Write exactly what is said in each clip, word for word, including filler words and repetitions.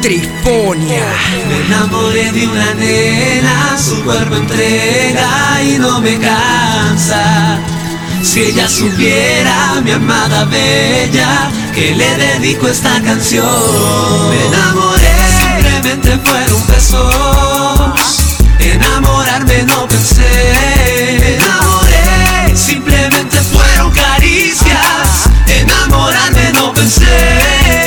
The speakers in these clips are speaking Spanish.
Trifonia. Me enamoré de una nena, su cuerpo entrega y no me cansa. Si ella supiera, mi amada bella, que le dedico esta canción. Me enamoré, simplemente fueron besos. Enamorarme no pensé. Me enamoré, simplemente fueron caricias. Enamorarme no pensé.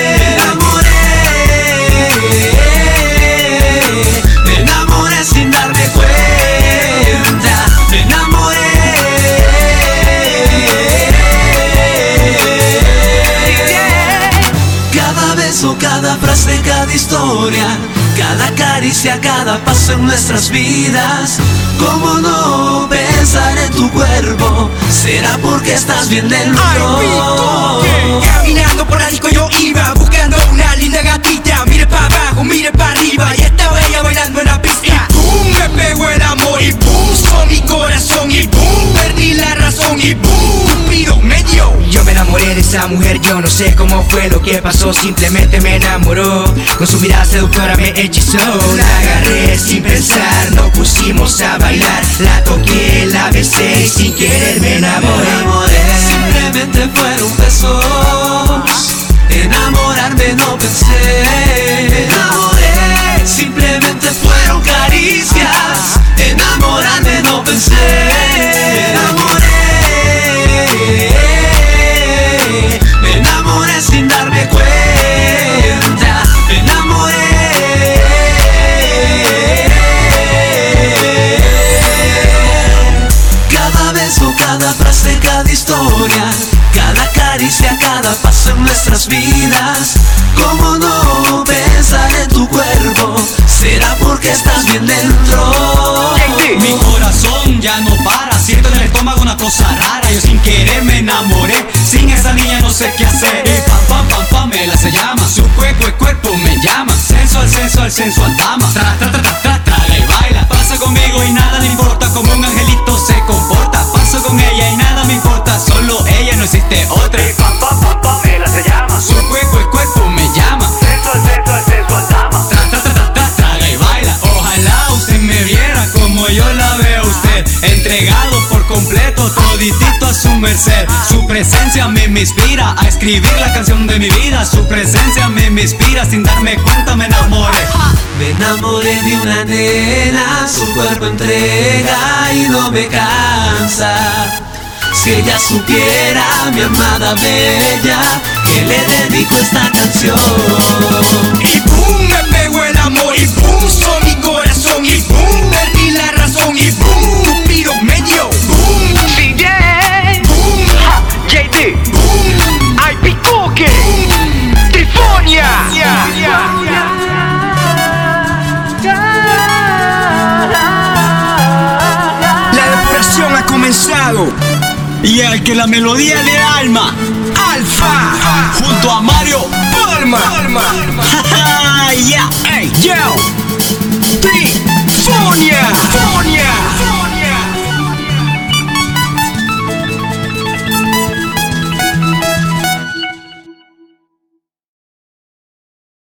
Cada frase, cada historia, cada caricia, cada paso en nuestras vidas. ¿Cómo no pensar en tu cuerpo? ¿Será porque estás bien dentro? Caminando por la disco yo iba buscando una linda gatita. Mire para abajo, mire para arriba y estaba ella bailando en la pista. Y boom, me pegó el amor y boom, son mi corazón y boom, perdí la razón y boom, pido medio. Yo me enamoré de esa mujer, yo no sé cómo fue lo que pasó, simplemente me enamoró. Con su mirada seductora me hechizó. La agarré sin pensar, nos pusimos a bailar. La toqué, la besé y sin querer me enamoré. Me enamoré, simplemente fueron besos. Enamorarme no pensé. Me enamoré, simplemente fueron caricias. Enamorarme no pensé. Me enamoré. Me enamoré sin darme cuenta. Me enamoré. Cada beso, cada frase, cada historia, cada caricia, cada paso en nuestras vidas. ¿Cómo no pensar en tu cuerpo? ¿Será porque estás bien dentro? Mi corazón ya no para, siento en el estómago una cosa rara. Yo sin querer me enamoré, sin esa niña no sé qué hacer. Y pam pam pam pam me la se llama, su cuerpo el cuerpo me llama. Sensual, sensual, sensual dama. Tra tra tra tra tra, traga y baila. Pasa conmigo y nada me importa, como un angelito se comporta. Paso con ella y nada me importa, solo ella, no existe otra. Y pam pam pam pam me la se llama, su cuerpo el cuerpo me llama. Sensual, sensual, sensual dama. Tra tra tra tra tra, traga y baila. Ojalá usted me viera como yo la veo usted, entregado por completo, toditito a su merced. Su presencia me, me inspira a escribir la canción de mi vida. Su presencia me, me inspira, sin darme cuenta me enamoré. Me enamoré de una nena, su cuerpo entrega y no me cansa. Si ella supiera, mi amada bella, que le dedico esta canción. Y boom, me pegó el amor y boom, son mi corazón y boom, perdí la razón y boom, pido medio. Boom, D J, boom, ha, J D, boom, I P Cookie, boom, Trifonia. Yeah, yeah, yeah. La depresión ha comenzado Y el que la melodía del alma, Alfa, junto a Mario Palma, Palma. Yeah, Hey, yo.